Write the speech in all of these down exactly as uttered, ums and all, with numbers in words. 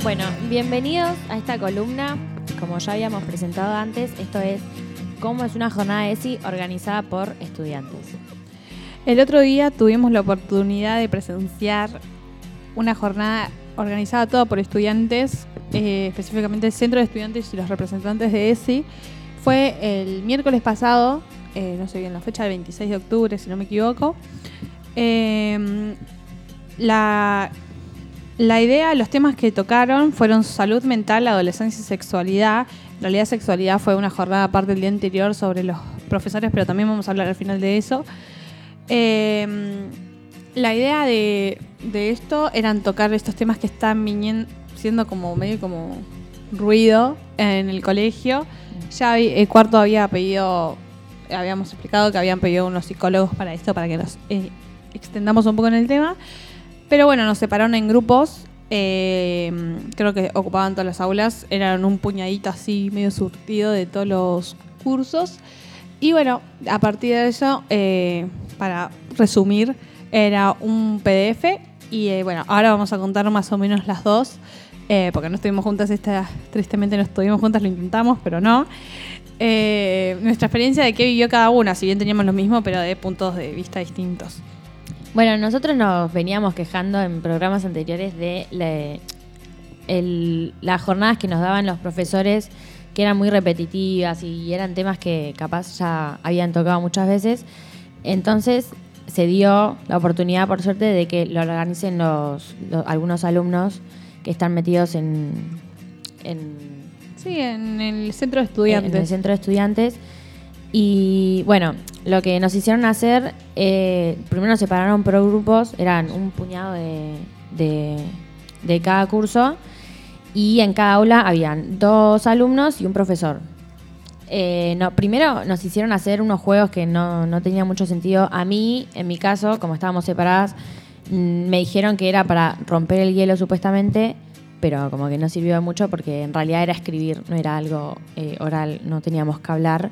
Bueno, bienvenidos a esta columna. Como ya habíamos presentado antes, esto es cómo es una jornada de ESI organizada por estudiantes. El otro día tuvimos la oportunidad de presenciar una jornada organizada toda por estudiantes, eh, específicamente el Centro de Estudiantes y los representantes de ESI. Fue el miércoles pasado, eh, no sé bien la fecha, el veintiséis de octubre, si no me equivoco. Eh, la... La idea, los temas que tocaron fueron salud mental, adolescencia y sexualidad. En realidad, sexualidad fue una jornada aparte del día anterior sobre los profesores, pero también vamos a hablar al final de eso. Eh, la idea de, de esto eran tocar estos temas que están viniendo, siendo como medio como ruido en el colegio. Ya el cuarto había pedido, habíamos explicado que habían pedido unos psicólogos para esto, para que nos eh, extendamos un poco en el tema. Pero bueno, nos separaron en grupos, eh, creo que ocupaban todas las aulas, eran un puñadito así medio surtido de todos los cursos. Y bueno, a partir de eso, eh, para resumir, era un P D F y eh, bueno, ahora vamos a contar más o menos las dos, eh, porque no estuvimos juntas, esta, tristemente no estuvimos juntas, lo intentamos, pero no. Eh, nuestra experiencia de qué vivió cada una, si bien teníamos lo mismo, pero de puntos de vista distintos. Bueno, nosotros nos veníamos quejando en programas anteriores de la, el, las jornadas que nos daban los profesores, que eran muy repetitivas y eran temas que capaz ya habían tocado muchas veces. Entonces se dio la oportunidad, por suerte, de que lo organicen los, los algunos alumnos que están metidos en, en sí, en el centro de estudiantes. En el centro de estudiantes. Y bueno, lo que nos hicieron hacer, eh, primero nos separaron por grupos, eran un puñado de, de, de cada curso, y en cada aula habían dos alumnos y un profesor. Eh, no, primero nos hicieron hacer unos juegos que no, no tenían mucho sentido. A mí, en mi caso, como estábamos separadas, mmm, me dijeron que era para romper el hielo supuestamente, pero como que no sirvió de mucho porque en realidad era escribir, no era algo eh, oral, no teníamos que hablar.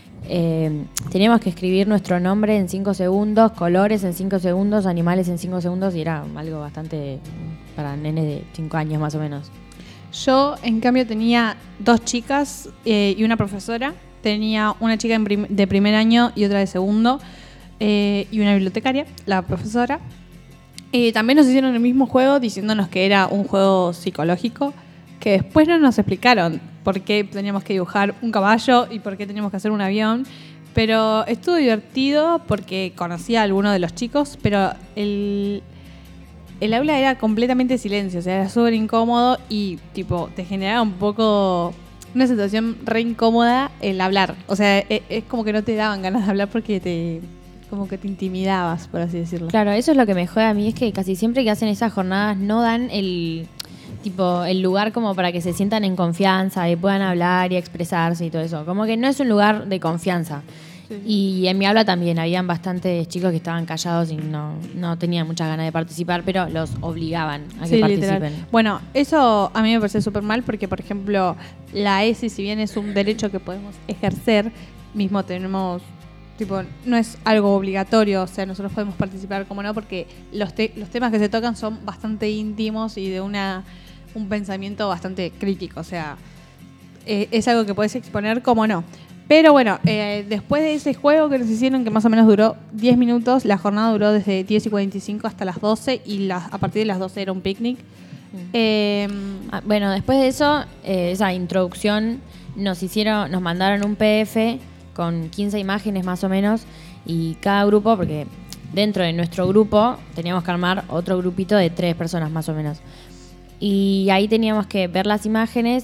Eh, teníamos que escribir nuestro nombre en cinco segundos, colores en cinco segundos, animales en cinco segundos, y era algo bastante para nenes de cinco años más o menos. Yo, en cambio, tenía dos chicas eh, y una profesora. Tenía una chica en prim- de primer año y otra de segundo, eh, y una bibliotecaria, la profesora. Eh, también nos hicieron el mismo juego diciéndonos que era un juego psicológico, que después no nos explicaron por qué teníamos que dibujar un caballo y por qué teníamos que hacer un avión. Pero estuvo divertido porque conocía a alguno de los chicos, pero el, el aula era completamente silencio, o sea, era súper incómodo y tipo te generaba un poco una situación re incómoda el hablar. O sea, es, es como que no te daban ganas de hablar porque te como que te intimidabas, por así decirlo. Claro, eso es lo que me jode a mí, es que casi siempre que hacen esas jornadas no dan el... tipo el lugar como para que se sientan en confianza y puedan hablar y expresarse y todo eso. Como que no es un lugar de confianza. Sí. Y en mi aula también habían bastantes chicos que estaban callados y no, no tenían muchas ganas de participar, pero los obligaban a que sí, participen. Literal. Bueno, eso a mí me parece súper mal porque, por ejemplo, la ESI, si bien es un derecho que podemos ejercer, mismo tenemos... tipo, no es algo obligatorio, o sea, nosotros podemos participar como no, porque los, te- los temas que se tocan son bastante íntimos y de una un pensamiento bastante crítico, o sea, eh, es algo que puedes exponer como no. Pero bueno, eh, después de ese juego que nos hicieron, que más o menos duró diez minutos, la jornada duró desde diez y cuarenta y cinco hasta las doce, y la, a partir de las doce era un picnic. Mm. Eh, ah, bueno, después de eso, eh, esa introducción, nos hicieron, nos mandaron un P D F con quince imágenes más o menos, y cada grupo, porque dentro de nuestro grupo teníamos que armar otro grupito de tres personas más o menos. Y ahí teníamos que ver las imágenes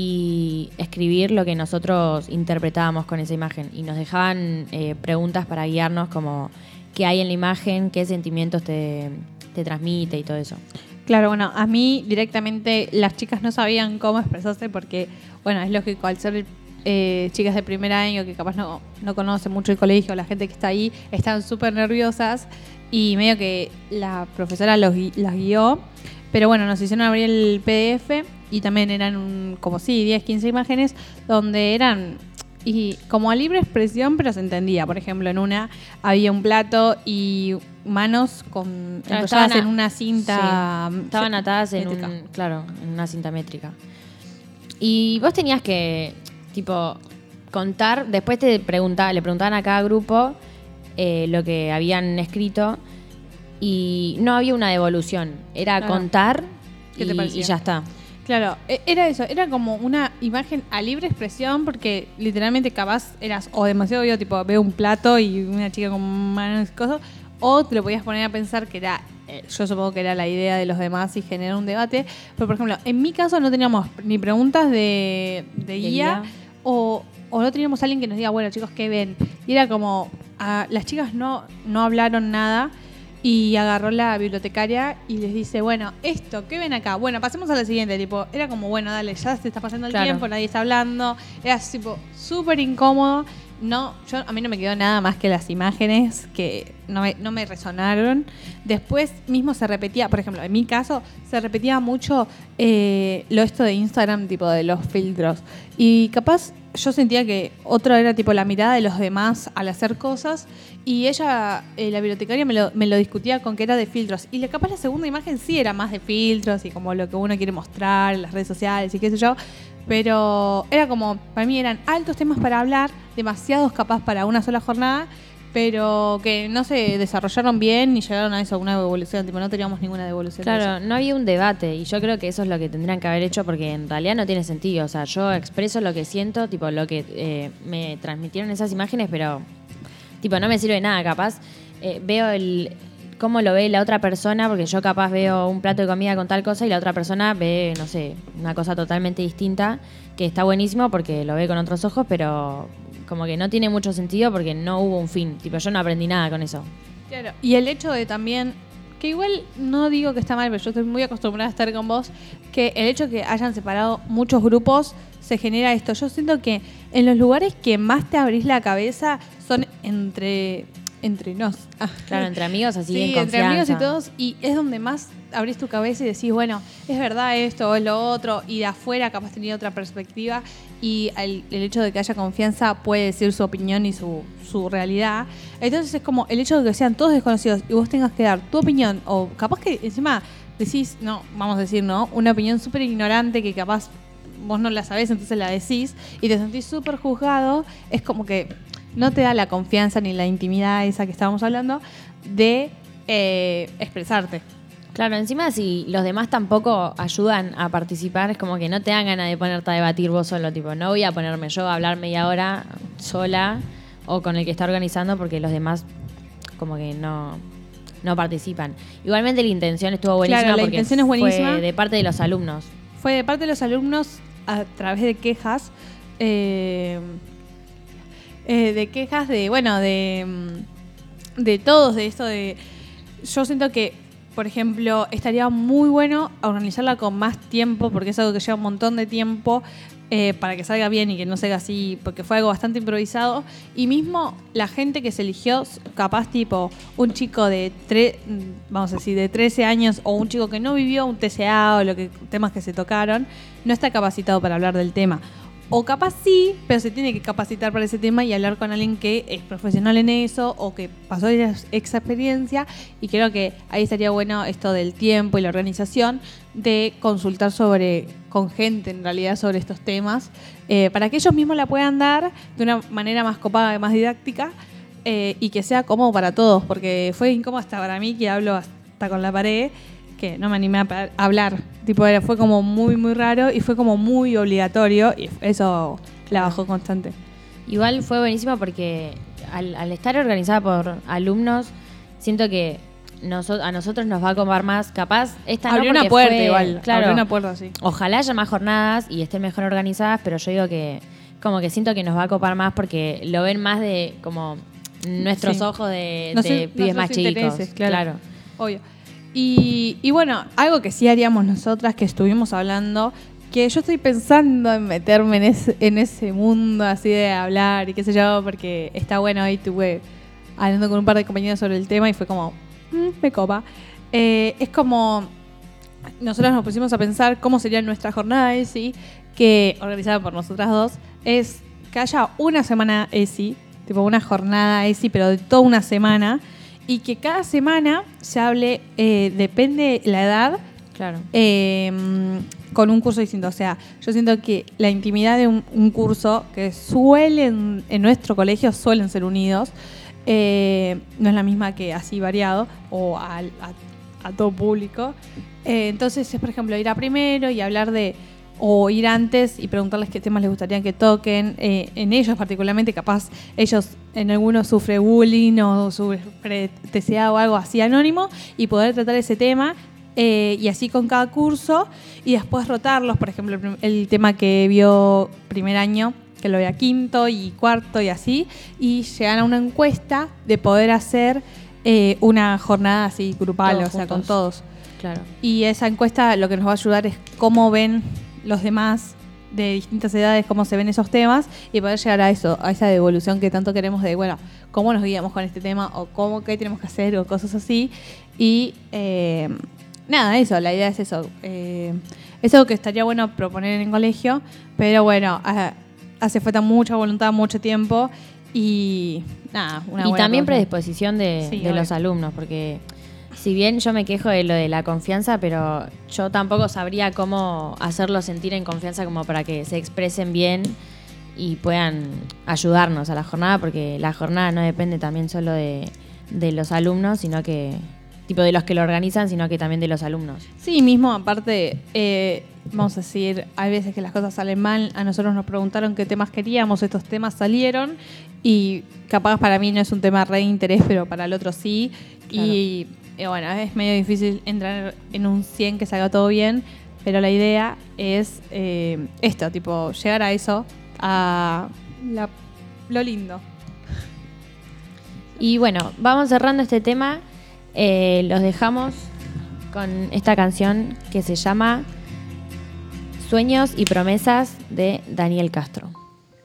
y escribir lo que nosotros interpretábamos con esa imagen. Y nos dejaban eh, preguntas para guiarnos, como qué hay en la imagen, qué sentimientos te, te transmite y todo eso. Claro, bueno, a mí directamente las chicas no sabían cómo expresarse porque, bueno, es lógico, al ser eh, chicas de primer año que capaz no, no conocen mucho el colegio, la gente que está ahí, están súper nerviosas y medio que la profesora los, las guió. Pero bueno, nos hicieron abrir el P D F y también eran un, como sí, diez, quince imágenes donde eran y como a libre expresión, pero se entendía. Por ejemplo, en una había un plato y manos con Claro, enrolladas estaban a- en una cinta. Sí, estaban atadas en métrica. un, claro, en una cinta métrica. Y vos tenías que, tipo, contar, después te preguntaba, le preguntaban a cada grupo eh, lo que habían escrito y no había una devolución, era Claro. contar ¿Qué te y, parecía? y ya está. Claro, e- era eso, era como una imagen a libre expresión porque literalmente capaz eras o demasiado obvio, tipo veo un plato y una chica con manos y cosas, o te lo podías poner a pensar que era, eh, yo supongo que era la idea de los demás y generar un debate, pero por ejemplo, en mi caso no teníamos ni preguntas de, de De guía, guía. O, o no teníamos alguien que nos diga, bueno chicos, ¿qué ven? Y era como, ah, las chicas no, no hablaron nada. Y agarró la bibliotecaria y les dice, bueno, esto, ¿qué ven acá? Bueno, pasemos a la siguiente, tipo, era como, bueno, dale, ya se está pasando el Claro. tiempo, nadie está hablando, era tipo súper incómodo. No, yo a mí no me quedó nada más que las imágenes que no me, no me resonaron. Después mismo se repetía, por ejemplo, en mi caso, se repetía mucho eh, lo esto de Instagram, tipo de los filtros. Y capaz yo sentía que otro era tipo la mirada de los demás al hacer cosas y ella, eh, la bibliotecaria, me lo, me lo discutía con que era de filtros. Y la, capaz la segunda imagen sí era más de filtros y como lo que uno quiere mostrar en las redes sociales y qué sé yo. Pero era como, para mí eran altos temas para hablar, demasiados capaz para una sola jornada, pero que no se desarrollaron bien ni llegaron a eso, a una devolución, tipo no teníamos ninguna devolución. de Claro, eso. no había un debate y yo creo que eso es lo que tendrían que haber hecho porque en realidad no tiene sentido. O sea, yo expreso lo que siento, tipo lo que eh, me transmitieron esas imágenes, pero tipo no me sirve de nada, capaz. Eh, veo el cómo lo ve la otra persona, porque yo capaz veo un plato de comida con tal cosa y la otra persona ve, no sé, una cosa totalmente distinta, que está buenísimo porque lo ve con otros ojos, pero como que no tiene mucho sentido porque no hubo un fin. Tipo, yo no aprendí nada con eso. Claro. Y el hecho de también, que igual no digo que está mal, pero yo estoy muy acostumbrada a estar con vos, que el hecho que hayan separado muchos grupos se genera esto. Yo siento que en los lugares que más te abrís la cabeza son entre, entre nos. Claro, entre amigos así Sí, en entre confianza. amigos y todos, y es donde más abrís tu cabeza y decís, bueno, es verdad esto o es lo otro, y de afuera capaz tenía otra perspectiva, y el, el hecho de que haya confianza puede decir su opinión y su, su realidad. Entonces es como el hecho de que sean todos desconocidos y vos tengas que dar tu opinión, o capaz que encima decís, no, vamos a decir, ¿no? Una opinión súper ignorante que capaz vos no la sabés, entonces la decís, y te sentís súper juzgado, es como que no te da la confianza ni la intimidad esa que estábamos hablando de eh, expresarte. Claro, encima si los demás tampoco ayudan a participar, es como que no te dan ganas de ponerte a debatir vos solo, tipo, no voy a ponerme yo a hablar media hora sola o con el que está organizando porque los demás como que no, no participan. Igualmente la intención estuvo buenísima Claro, la porque intención es buenísima. fue de parte de los alumnos. Fue de parte de los alumnos a través de quejas, eh, eh, de quejas de, bueno, de, mm, de todos, de esto de... Yo siento que, por ejemplo, estaría muy bueno organizarla con más tiempo, porque es algo que lleva un montón de tiempo eh, para que salga bien y que no salga así, porque fue algo bastante improvisado. Y mismo la gente que se eligió, capaz tipo un chico de, tre- vamos a decir, de trece años o un chico que no vivió un T C A o lo que, temas que se tocaron, no está capacitado para hablar del tema. O capaz sí, pero se tiene que capacitar para ese tema y hablar con alguien que es profesional en eso o que pasó esa experiencia. Y creo que ahí estaría bueno esto del tiempo y la organización de consultar sobre con gente en realidad sobre estos temas eh, para que ellos mismos la puedan dar de una manera más copada, más didáctica eh, y que sea cómodo para todos, porque fue incómodo hasta para mí que hablo hasta con la pared, que no me animé a pa- a hablar. Tipo, era, fue como muy, muy raro y fue como muy obligatorio y eso la bajó constante. Igual fue buenísimo porque al, al estar organizada por alumnos, siento que noso- a nosotros nos va a copar más. Capaz, esta no Abrió una porque puerta fue- igual, claro, abrió una puerta así. ojalá haya más jornadas y estén mejor organizadas, pero yo digo que como que siento que nos va a copar más porque lo ven más de como nuestros Sí. ojos de, Nos- de pibes nuestros más chicos. intereses, claro. Claro. Obvio. Y, y bueno, algo que sí haríamos nosotras, que estuvimos hablando, que yo estoy pensando en meterme en ese, en ese mundo así de hablar y qué sé yo, porque está bueno. Ahí tuve hablando con un par de compañeros sobre el tema y fue como, "Mm, me copa". Eh, es como, nosotros nos pusimos a pensar cómo sería nuestra jornada, ¿sí? Que organizada por nosotras dos, es que haya una semana ESI, tipo una jornada ESI, pero de toda una semana, y que cada semana se hable, eh, depende la edad, Claro. eh, con un curso distinto. O sea, yo siento que la intimidad de un, un curso, que suelen, en nuestro colegio suelen ser unidos, eh, no es la misma que así variado, o al, a, a todo público. Eh, entonces es, por ejemplo, ir a primero y hablar de, o ir antes y preguntarles qué temas les gustaría que toquen, eh, en ellos particularmente, capaz ellos en algunos sufre bullying o sufre T C A o algo así anónimo, y poder tratar ese tema, eh, y así con cada curso, y después rotarlos. Por ejemplo, el, el tema que vio primer año, que lo vea quinto y cuarto y así, y llegan a una encuesta de poder hacer eh, una jornada así grupal, Todos o sea, juntos. con todos. Claro. Y esa encuesta lo que nos va a ayudar es cómo ven los demás de distintas edades, cómo se ven esos temas, y poder llegar a eso, a esa devolución que tanto queremos de, bueno, cómo nos guiamos con este tema, o cómo, qué tenemos que hacer, o cosas así. Y eh, nada, eso, la idea es eso. Eh, eso que estaría bueno proponer en el colegio, pero bueno, a, hace falta mucha voluntad, mucho tiempo, y nada, una Y buena también cosa. predisposición de, Sí, de obvio. los alumnos, porque si bien yo me quejo de lo de la confianza, pero yo tampoco sabría cómo hacerlos sentir en confianza como para que se expresen bien y puedan ayudarnos a la jornada, porque la jornada no depende también solo de, de los alumnos, sino que, tipo de los que lo organizan, sino que también de los alumnos. Sí, mismo, aparte, eh, vamos a decir, hay veces que las cosas salen mal. A nosotros nos preguntaron qué temas queríamos, estos temas salieron, y capaz para mí no es un tema re de interés, pero para el otro sí. Claro. Y eh, bueno, es medio difícil entrar en un cien que salga todo bien, pero la idea es eh, esto, tipo, llegar a eso, a la- lo lindo. Y bueno, vamos cerrando este tema. Eh, los dejamos con esta canción que se llama Sueños y Promesas de Daniel Castro.